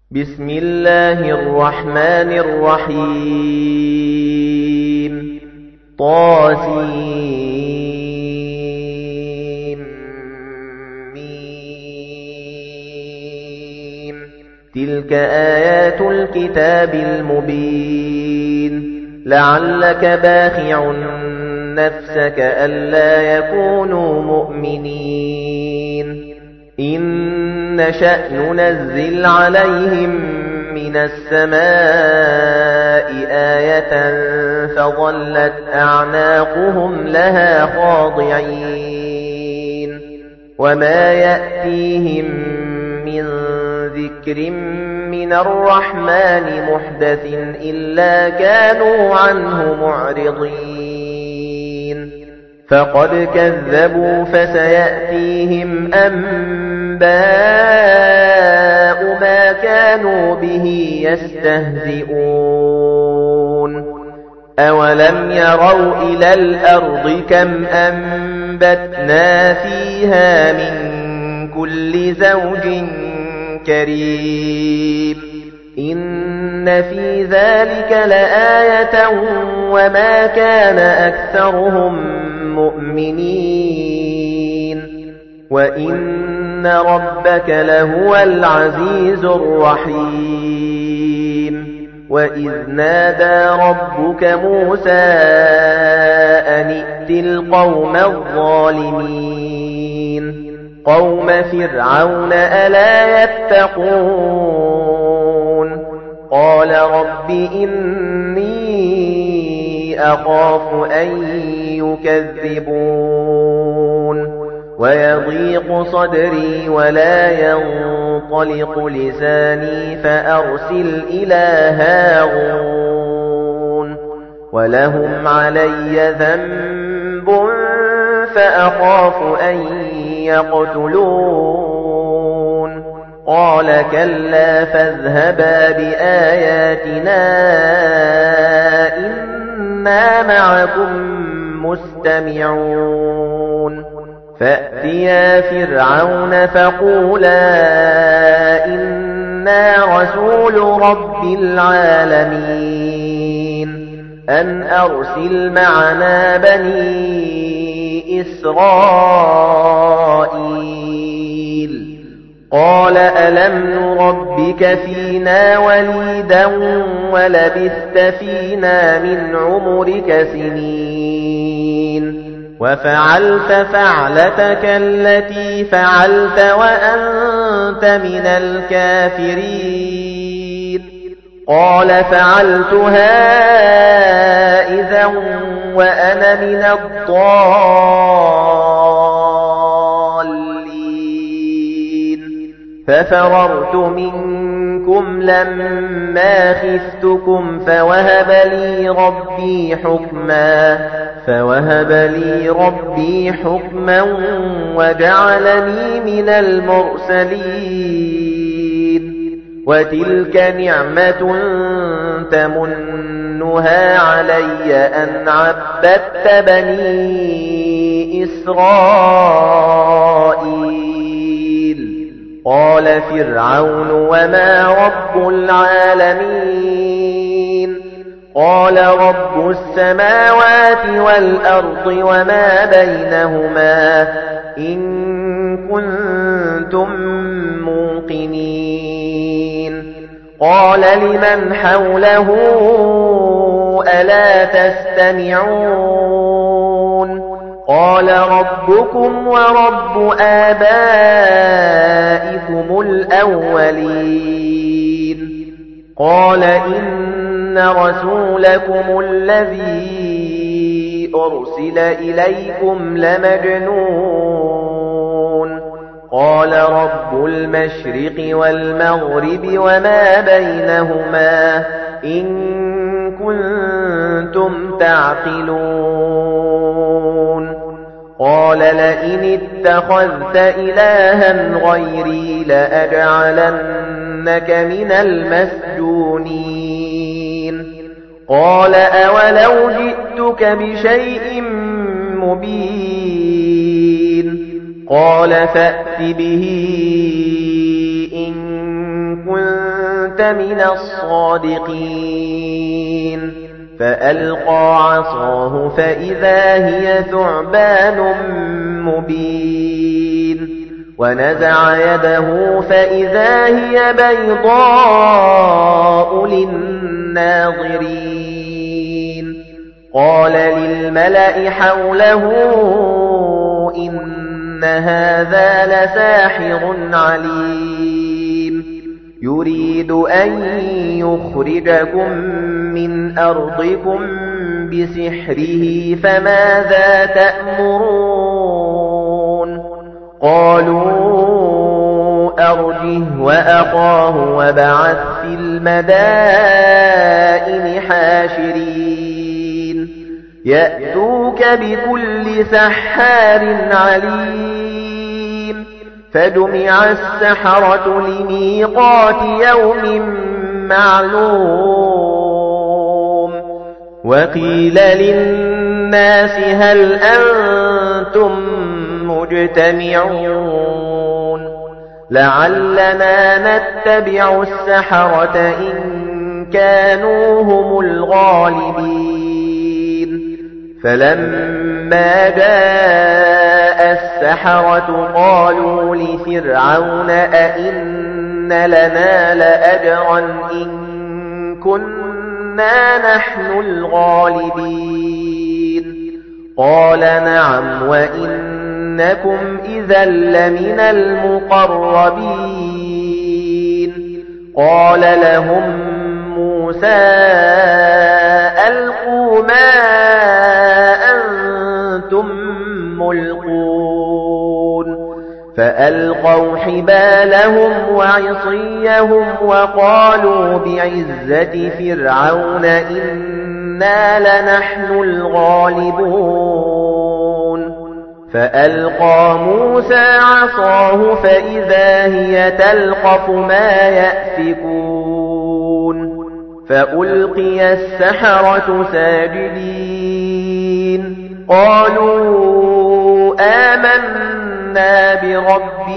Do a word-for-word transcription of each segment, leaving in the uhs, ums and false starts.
بسم الله الرحمن الرحيم طاسيم ميم تلك آيات الكتاب المبين لعلك باخع نفسك ألا يكونوا مؤمنين إن نشأ ننزل عليهم من السماء آية فظلت أعناقهم لها خاضعين وما يأتيهم من ذكر من الرحمن محدث إلا كانوا عنه معرضين فقد كذبوا فسيأتيهم أنباء ما كانوا به يستهزئون أولم يروا إلى الأرض كم أنبتنا فيها من كل زوج كريم إن في ذلك لآية وما كان أكثرهم مؤمنين وإن ربك لهو العزيز الرحيم وإذ نادى ربك موسى أن ائت القوم الظالمين قوم فرعون ألا يتقون قال رب إني أخاف أن يكذبون ويضيق صدري ولا ينطلق لساني فأرسل إلى هارون ولهم علي ذنب فأخاف أن يقتلون قال كلا فاذهبا بآياتنا إنا معكم مستمعون فأتيا فرعون فقولا إنا رسول رب العالمين أن أرسل معنا بني إسرائيل قال ألم نربك فينا وليدا ولبثت فينا من عمرك سنين وفعلت فعلتك التي فعلت وأنت من الكافرين قال فعلتها إذا وأنا من الضالين ففررت منكم لما خفتكم فوهب لي ربي حكما فوهب لي ربي حكما وجعلني من المرسلين وتلك نعمة تمنها علي أن عبدت بني إسرائيل قال فرعون وما رب العالمين قال رب السماوات والأرض وما بينهما إن كنتم موقنين قال لمن حوله ألا تستمعون قال ربكم ورب آبائكم الأولين قال إن رسولكم الذي أرسل إليكم لمجنون قال رب المشرق والمغرب وما بينهما إن كنتم تعقلون قال لئن اتخذت إلها غيري لأجعلنك من المسجونين قال أولو جئتك بشيء مبين قال فأت به إن كنت كنت من الصادقين فألقى عصاه فإذا هي ثعبان مبين ونزع يده فإذا هي بيضاء للناظرين قال للملأ حوله إن هذا لساحر عليم يريد أن يخرجكم من أرضكم بسحره فماذا تأمرون قالوا أرجه وأخاه وابعث في المدائن حاشرين يأتوك بكل سحار عليم فجمع السحرة لميقات يوم معلوم وقيل للناس هل أنتم مجتمعون لعلنا نتبع السحرة إن كانوا هم الغالبين فلما جاء السحرة قالوا لفرعون أئن لنا لأجرا إن كنا نحن الغالبين قال نعم وإنكم إذا لمن المقربين قال لهم موسى ألقوا ما أنتم ملقون فألقوا حبالهم وعصيهم وقالوا بعزة فرعون إنا لنحن الغالبون فألقى موسى عصاه فإذا هي تلقف ما يأفكون فألقي السحرة ساجدين قالوا آمنا برب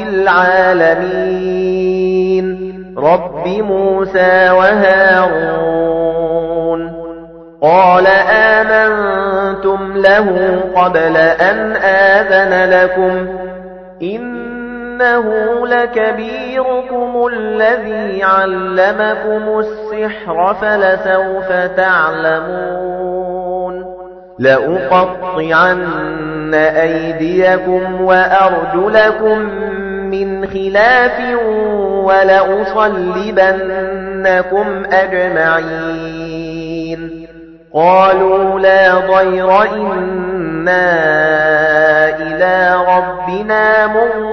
العالمين رب موسى وهارون قال آمنتم له قبل أن آذن لكم إنه لكبيركم الذي علمكم السحر فلسوف تعلمون لأقطعن أيديكم وأرجلكم من خلاف ولأصلبنكم أجمعين قالوا لا ضير إنا إلى ربنا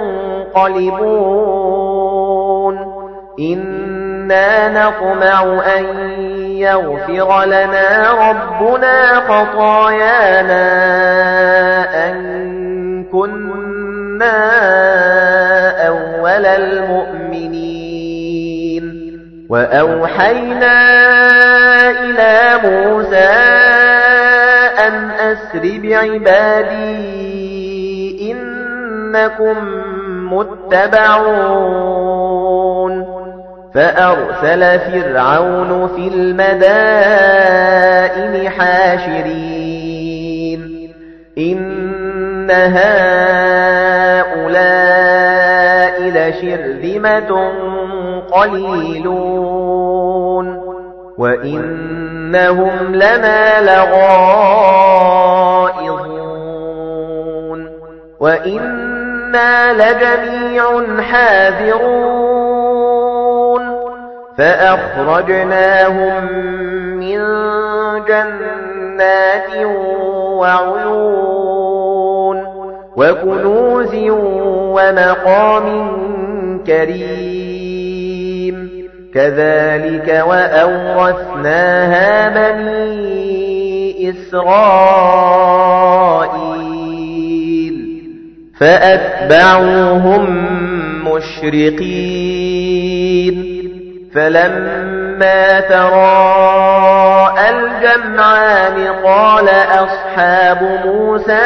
منقلبون إنا نطمع أن يغفر لنا ربنا خطايانا أن كنا أول المؤمنين وأوحينا إلى موسى أن أسر بعبادي إنكم متبعون فأرسل فرعون في المدائن حاشرين إن هؤلاء لشرذمة قليلون وإنهم لنا لغائظون وإنا لجميع حاذرون فأخرجناهم من جنات وعيون وكنوز ومقام كريم كذلك وأورثناها بني إسرائيل فأتبعوهم مشرقين فلما تراءى الجمعان قال أصحاب موسى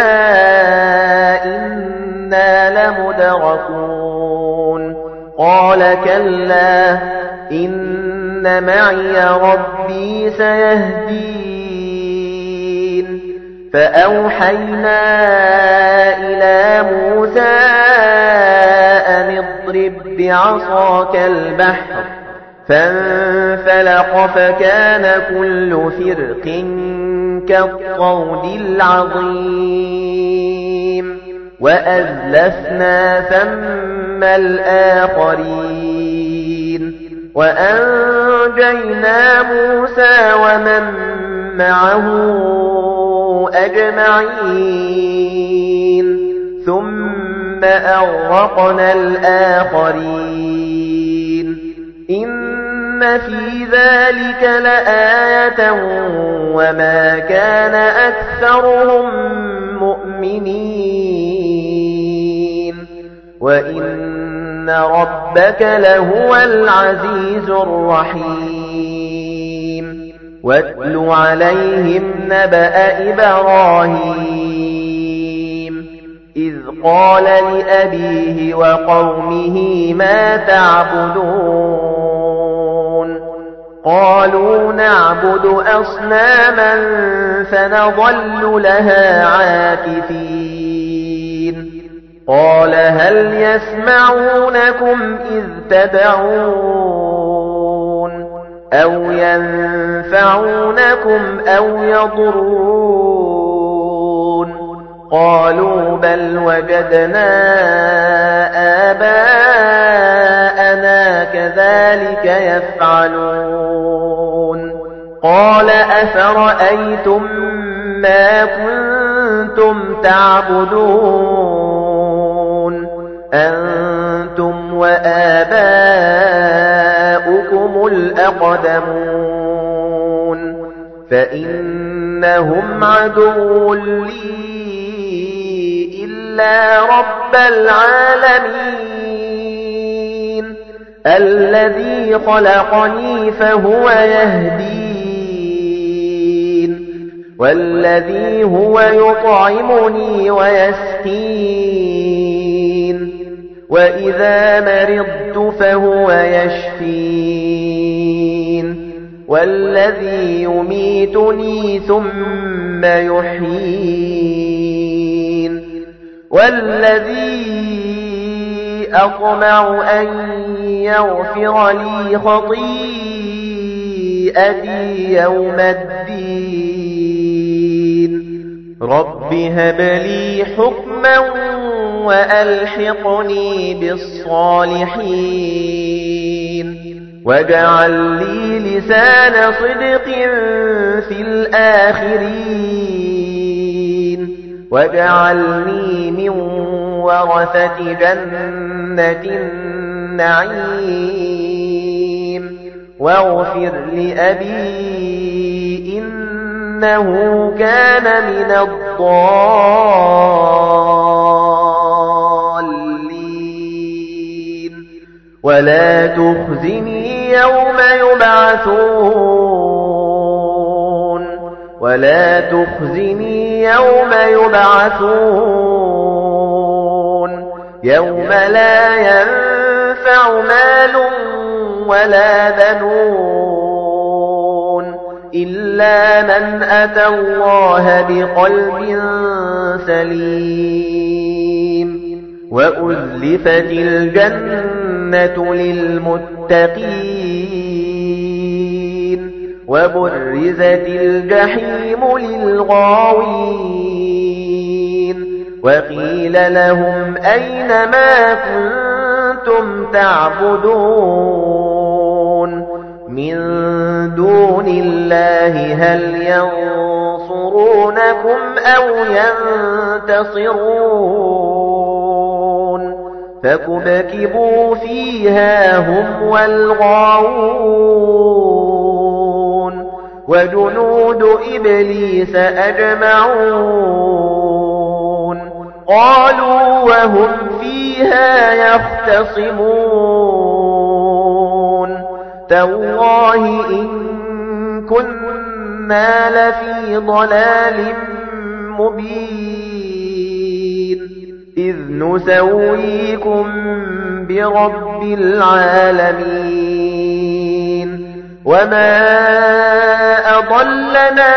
إنا لمدركون قال كلا إن إن معي ربي سيهدين فأوحينا إلى موسى أن اضرب بعصاك البحر فانفلق فكان كل فرق كالطود العظيم وأزلفنا ثم الآخرين وأنجينا موسى ومن معه أجمعين ثم أغرقنا الآخرين إن في ذلك لآية وما كان أكثرهم مؤمنين وإن ربك لهو العزيز الرحيم واتل عليهم نبأ إبراهيم إذ قال لأبيه وقومه ما تعبدون قالوا نعبد أصناما فنظل لها عاكفين قال هل يسمعونكم إذ تدعون أو ينفعونكم أو يضرون قالوا بل وجدنا آباءنا كذلك يفعلون قال أفرأيتم ما كنتم تعبدون أنتم وآباؤكم الأقدمون فإنهم عدو لي إلا رب العالمين الذي خلقني فهو يهدين والذي هو يطعمني ويسقين وإذا مرضت فهو يشفين والذي يميتني ثم يحيين والذي أطمع أن يغفر لي خطيئتي يوم الدين رب هب لي حكما وألحقني بالصالحين واجعل لي لسان صدق في الآخرين واجعلني من ورثة جنة النعيم واغفر لأبي إنه كان من الضالين ولا تخزني يوم يبعثون ولا تخزني يوم يبعثون يوم لا ينفع مال ولا بنون إلا من أتى الله بقلب سليم وأزلفت الجنة للمتقين وبرزت الجحيم للغاوين وقيل لهم أين ما كنتم تعبدون من دون الله هل ينصرونكم أو ينتصرون فكبكبوا فيها هم والغاوون وجنود إبليس أجمعون قالوا وهم فيها يختصمون تالله إن كنا لفي ضلال مبين إذ نسويكم برب العالمين وما أضلنا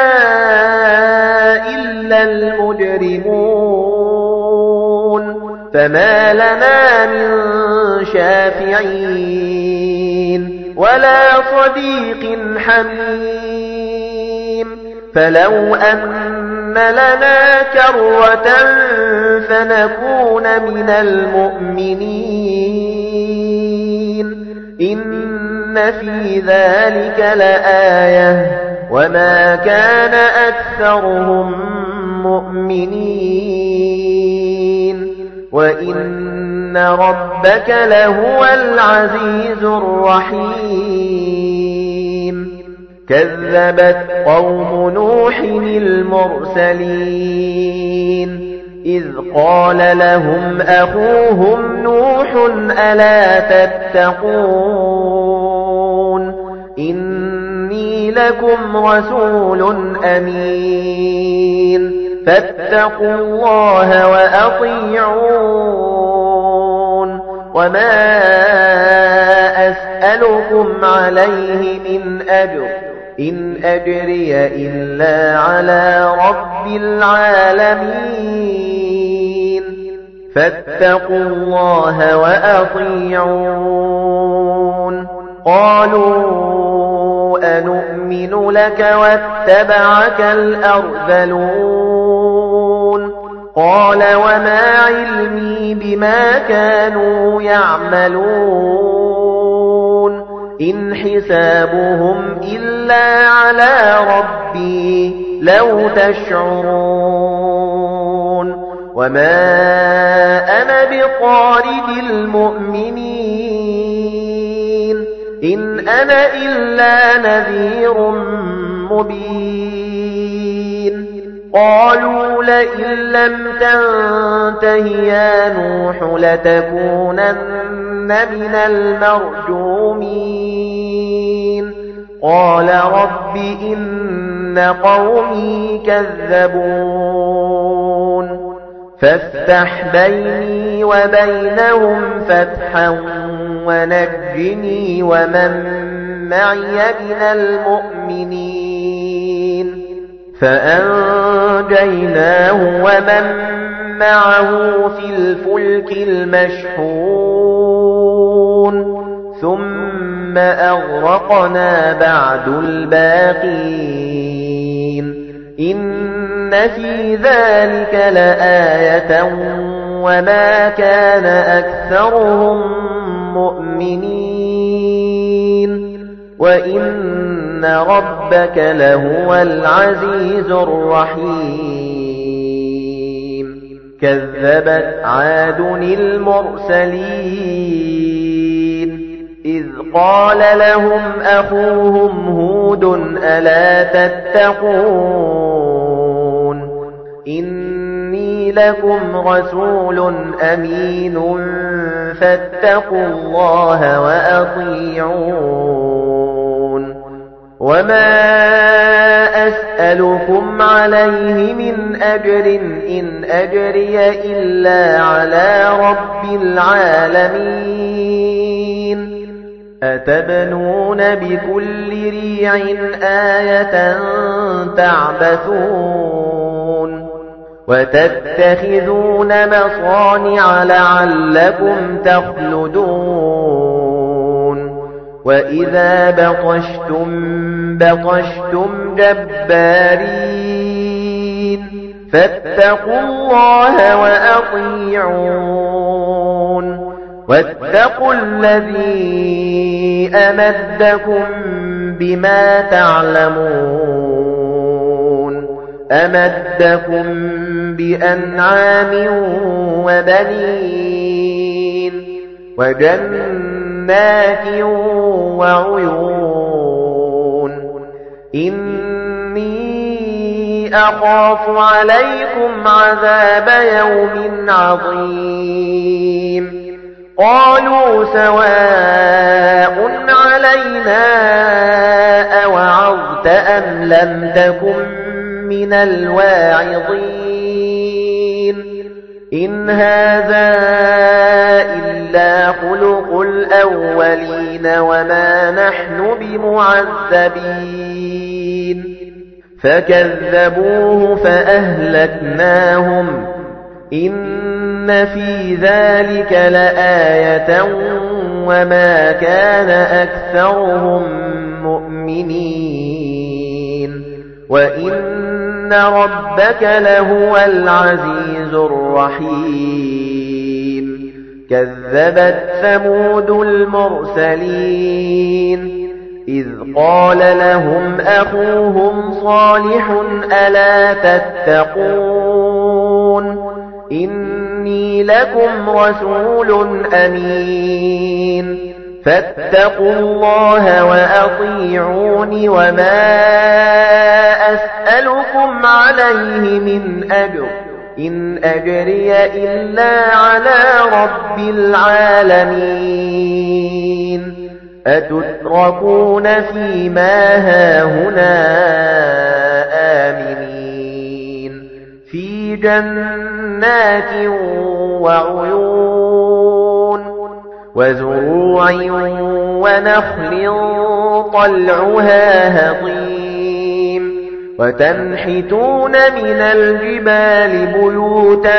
إلا المجرمون فما لنا من شافعين ولا صديق حميم فلو أن لنا كرة فنكون من المؤمنين إن في ذلك لآية وما كان أكثرهم مؤمنين وإن ربك لهو العزيز الرحيم كذبت قوم نوح المرسلين إذ قال لهم أخوهم نوح ألا تتقون إني لكم رسول أمين فاتقوا الله وأطيعون وما أسألكم عليه من أجر إن أجري إلا على رب العالمين فاتقوا الله وأطيعون قالوا أنؤمن لك واتبعك الأرذلون قال وما علمي بما كانوا يعملون إن حسابهم إلا على ربي لو تشعرون وما أنا بطارد المؤمنين إن أنا إلا نذير مبين قالوا لئن لم تنته يا نوح لتكونن من المرجومين قال رب إن قومي كذبون فافتح بيني وبينهم فتحا ونجني ومن معي من المؤمنين فأنجيناه ومن معه في الفلك المشحون ثم أغرقنا بعد الباقين إن في ذلك لآية وما كان أكثرهم مؤمنين وإن ربك لهو العزيز الرحيم كذبت عاد المرسلين إذ قال لهم أخوهم هود ألا تتقون إني لكم رسول أمين فاتقوا الله وأطيعون وما أسألكم عليه من أجر إن أجري إلا على رب العالمين أتبنون بكل ريع آية تعبثون وتتخذون مصانع لعلكم تخلدون وإذا بطشتم بطشتم جبارين فاتقوا الله وأطيعون واتقوا الذي أمدكم بما تعلمون أمدكم بأنعام وبنين وجنات وعيون إني أخاف عليكم عذاب يوم عظيم قالوا سواء علينا أوعظت أم لم تكن من الواعظين إِنْ هَذَا إِلَّا خُلُقُ الْأَوَّلِينَ وَمَا نَحْنُ بِمُعَذَّبِينَ فَكَذَّبُوهُ فَأَهْلَكْنَاهُمْ إِنَّ فِي ذَلِكَ لَآيَةً وَمَا كَانَ أَكْثَرُهُم مُؤْمِنِينَ وَإِنَّ رَبَّكَ لَهُوَ الْعَزِيزُ الرَّحِيمُ كَذَّبَتْ ثَمُودُ الْمُرْسَلِينَ إِذْ قَالَ لَهُمْ أَخُوهُمْ صَالِحٌ أَلَا تَتَّقُونَ إِنِّي لَكُمْ رَسُولٌ أَمِينٌ فَاتَّقُوا اللَّهَ وَأَطِيعُونِ وَمَا أَسْأَلُكُمْ عَلَيْهِ مِنْ أَجْرٍ إِنْ أَجْرِيَ إِلَّا عَلَى رَبِّ الْعَالَمِينَ أَتُتْرَكُونَ فِيمَا هَاهُنَا آمِنِينَ فِي جَنَّاتٍ وَعُيُونٍ وَزُرُوعٍ وَنَخْلٍ طَلْعُهَا هَضِيمٌ وَتَنْحِتُونَ مِنَ الْجِبَالِ بُيُوتًا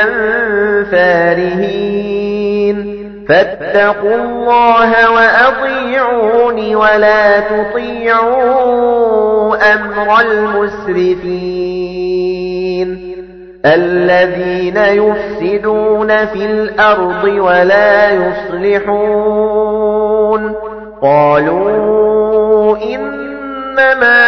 فَارِهِينَ فَاتَّقُوا اللَّهَ وَأَطِيعُونِ وَلَا تُطِيعُوا أَمْرَ الْمُسْرِفِينَ الَّذِينَ يُفْسِدُونَ فِي الْأَرْضِ وَلَا يُصْلِحُونَ قَالُوا إِنَّمَا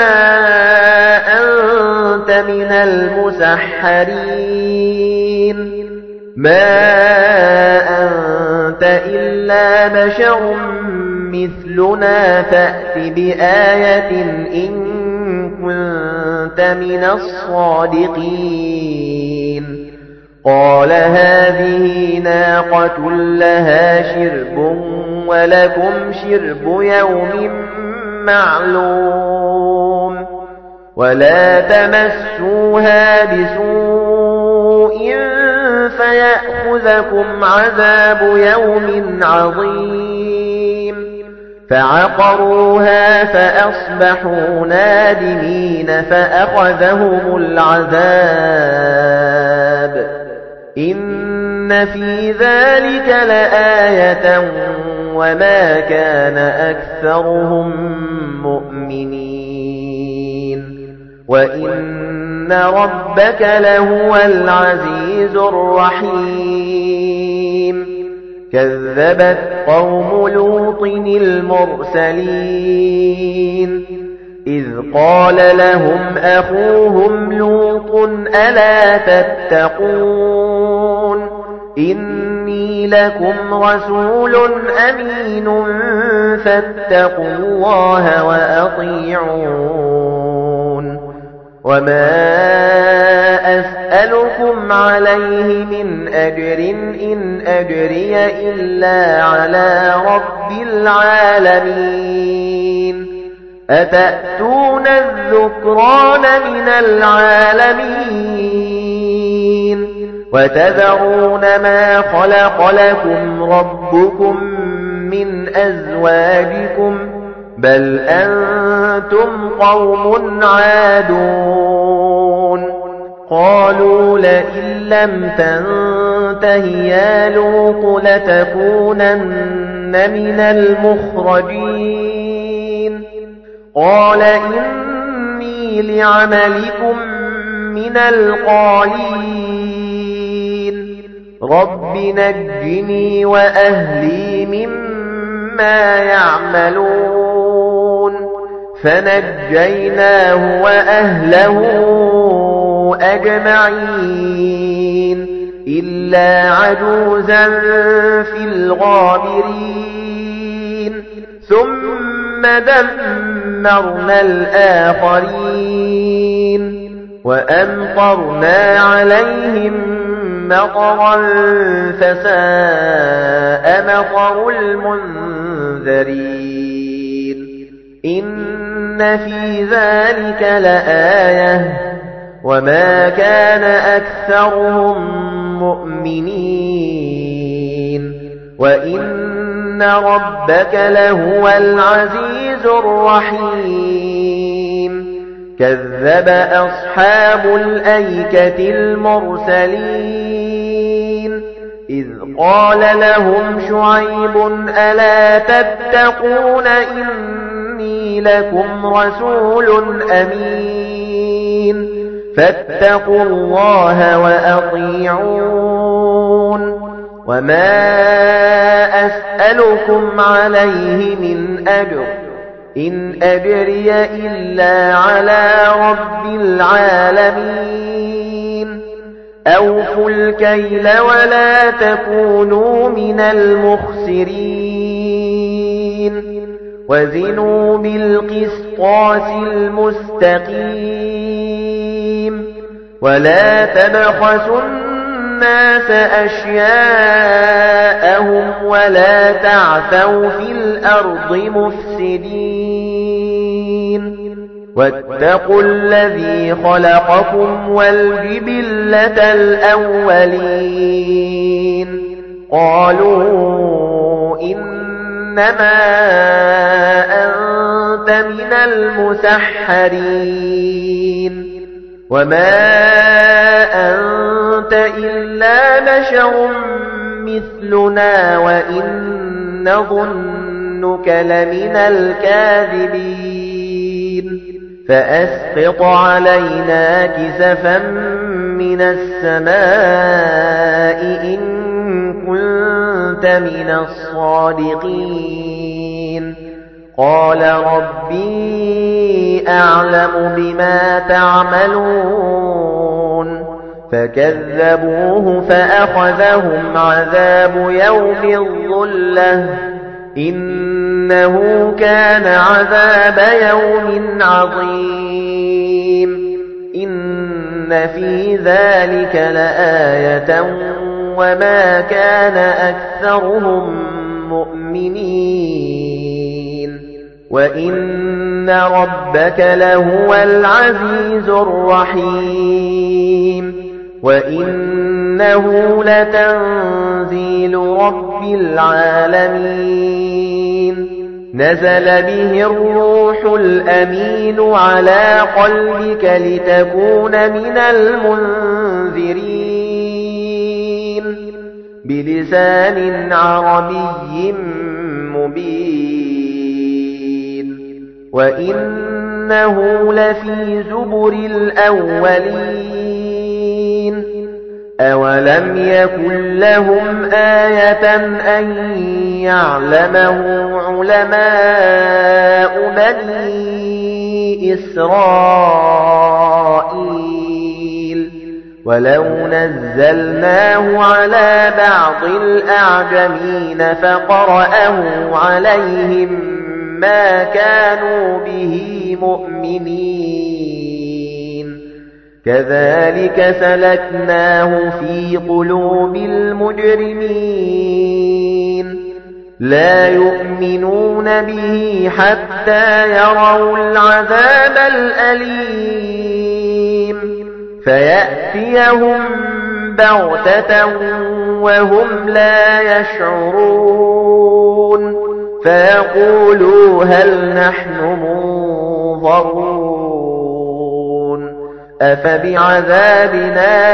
أَنْتَ مِنَ الْمُسَحَّرِينَ مَا أَنْتَ إِلَّا بَشَرٌ مِثْلُنَا فَأْتِ بِآيَةٍ إِن كُنتَ مِنَ الصَّادِقِينَ قَالَ هَٰذِهِ نَاقَةٌ لَهَا شِرْبٌ وَلَكُمْ شِرْبُ يَوْمٍ مَّعْلُومٍ وَلَا تَمَسُّوهَا بِسُوءٍ فَيَأْخُذَكُمْ عَذَابُ يَوْمٍ عَظِيمٍ فَعَقَرُوهَا فَأَصْبَحُوا نَادِمِينَ فَأَخَذَهُمُ الْعَذَابُ إِنَّ فِي ذَلِكَ لَآيَةً وَمَا كَانَ أَكْثَرُهُم مُّؤْمِنِينَ وَإِنَّ رَبَّكَ لَهُوَ الْعَزِيزُ الرَّحِيمُ كَذَّبَتْ قَوْمُ لُوطٍ الْمُرْسَلِينَ إِذْ قَالَ لَهُمْ أَخُوهُمْ لُوطٌ أَلَا تَتَّقُونَ إِنِّي لَكُمْ رَسُولٌ أَمِينٌ فَاتَّقُوا اللَّهَ وَأَطِيعُونِ وَمَا أَسْأَلُكُمْ عَلَيْهِ مِنْ أَجْرٍ إِنْ أَجْرِيَ إِلَّا عَلَى رَبِّ الْعَالَمِينَ أَتَأْتُونَ الذُّكْرَانَ مِنَ الْعَالَمِينَ وَتَذَرُونَ مَا خَلَقَ لَكُمْ رَبُّكُمْ مِنْ أَزْوَاجِكُمْ بَلْ أَنْتُمْ قَوْمٌ عَادُونَ قَالُوا لَئِن لَّمْ تَنْتَهِ يَا لُوطُ لَتَكُونَنَّ مِنَ الْمُخْرَجِينَ قَالَ إِنِّي لِعَمَلِكُمْ مِنَ الْقَالِينَ رَبِّ نَجِّنِي وَأَهْلِي مِمَّا يَعْمَلُونَ فَنَجَّيْنَاهُ وَأَهْلَهُ أَجْمَعِينَ إِلَّا عَجُوزًا فِي الْغَابِرِينَ ثُمَّ دَمَّرْنَا الْآخَرِينَ وَأَمْطَرْنَا عَلَيْهِم مَّطَرًا فَسَاءَ مَطَرُ الْمُنذَرِينَ إِنَّ فِي ذَلِكَ لَآيَةً وَمَا كَانَ أَكْثَرُهُم مؤمنين وإن ربك لهو العزيز الرحيم كذب أصحاب الأيكة المرسلين إذ قال لهم شعيب ألا تتقون إني لكم رسول أمين فاتقوا الله وأطيعون وما أسألكم عليه من أجر إن أجري إلا على رب العالمين أوفوا الكيل ولا تكونوا من المخسرين وزنوا بالقسطاس المستقيم ولا تبخسوا الناس أشياءهم ولا تعثوا في الأرض مفسدين واتقوا الذي خلقكم والجبلة الأولين قالوا إنما أنت من المسحرين وما أنت إلا بشر مثلنا وإن نظنك لمن الكاذبين فأسقط علينا كسفا من السماء إن كنت من الصادقين قال ربي أعلم بما تعملون فكذبوه فأخذهم عذاب يوم الظلة إنه كان عذاب يوم عظيم إن في ذلك لآية وما كان أكثرهم مؤمنين وإن ربك لهو العزيز الرحيم وإنه لتنزيل رب العالمين نزل به الروح الأمين على قلبك لتكون من المنذرين بلسان عربي مبين وإنه لفي زبر الأولين أولم يكن لهم آية أن يعلمه علماء بني إسرائيل ولو نزلناه على بعض الأعجمين فقرأه عليهم ما كانوا به مؤمنين كذلك سلكناه في قلوب المجرمين لا يؤمنون به حتى يروا العذاب الأليم فيأتيهم بغتة وهم لا يشعرون فيقولوا هل نحن منظرون أفبعذابنا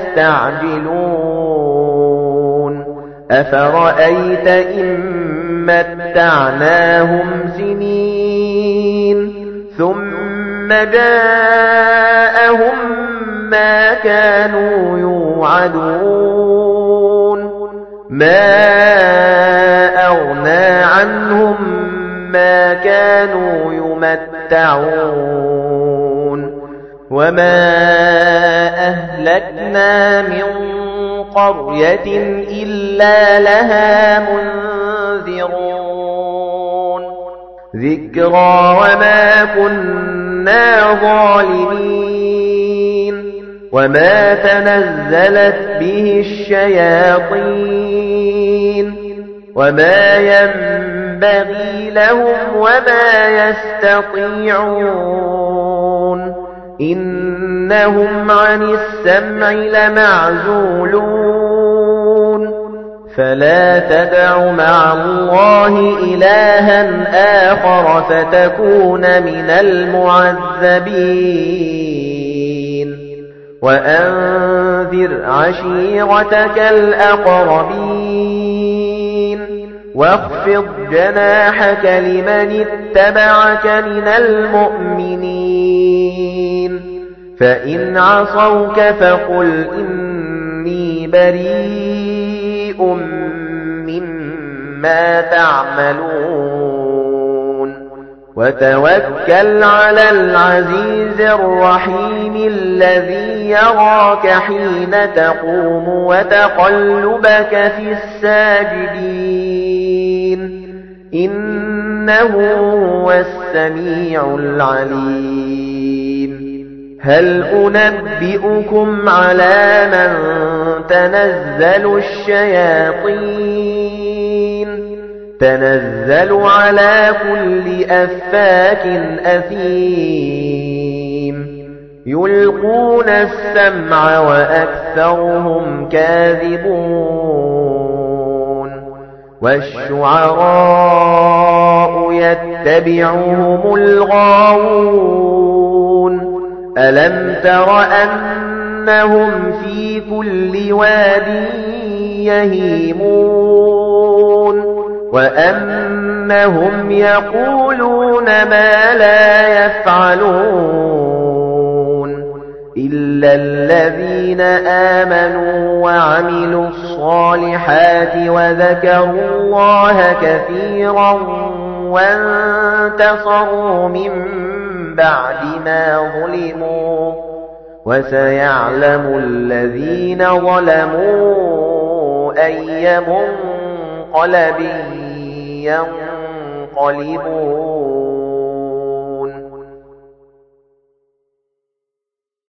يستعجلون أفرأيت إن متعناهم سنين ثم جاءهم ما كانوا يوعدون ما أغنى عنهم ما كانوا يمتعون وما أهلكنا من قرية إلا لها منذرون ذكرى وما كنا ظالمين وما تنزلت به الشياطين وما ينبغي لهم وما يستطيعون إنهم عن السمع لمعزولون فلا تدع مع الله إلها آخر فتكون من المعذبين وأنذر عشيرتك الأقربين واخفض جناحك لمن اتبعك من المؤمنين فإن عصوك فقل إني بريء مما تعملون وتوكل على العزيز الرحيم الذي يراك حين تقوم وتقلبك في الساجدين إنه هو السميع العليم هل أنبئكم على من تنزل الشياطين تنزل على كل أفاك أثيم يلقون السمع وأكثرهم كاذبون والشعراء يتبعهم الغاوون ألم تر أنهم في كل واد يهيمون وأنهم يقولون ما لا يفعلون إلا الذين آمنوا وعملوا الصالحات وذكروا الله كثيرا وانتصروا من بعد ما ظلموا وسيعلم الذين ظلموا أي منقلب ينقلبون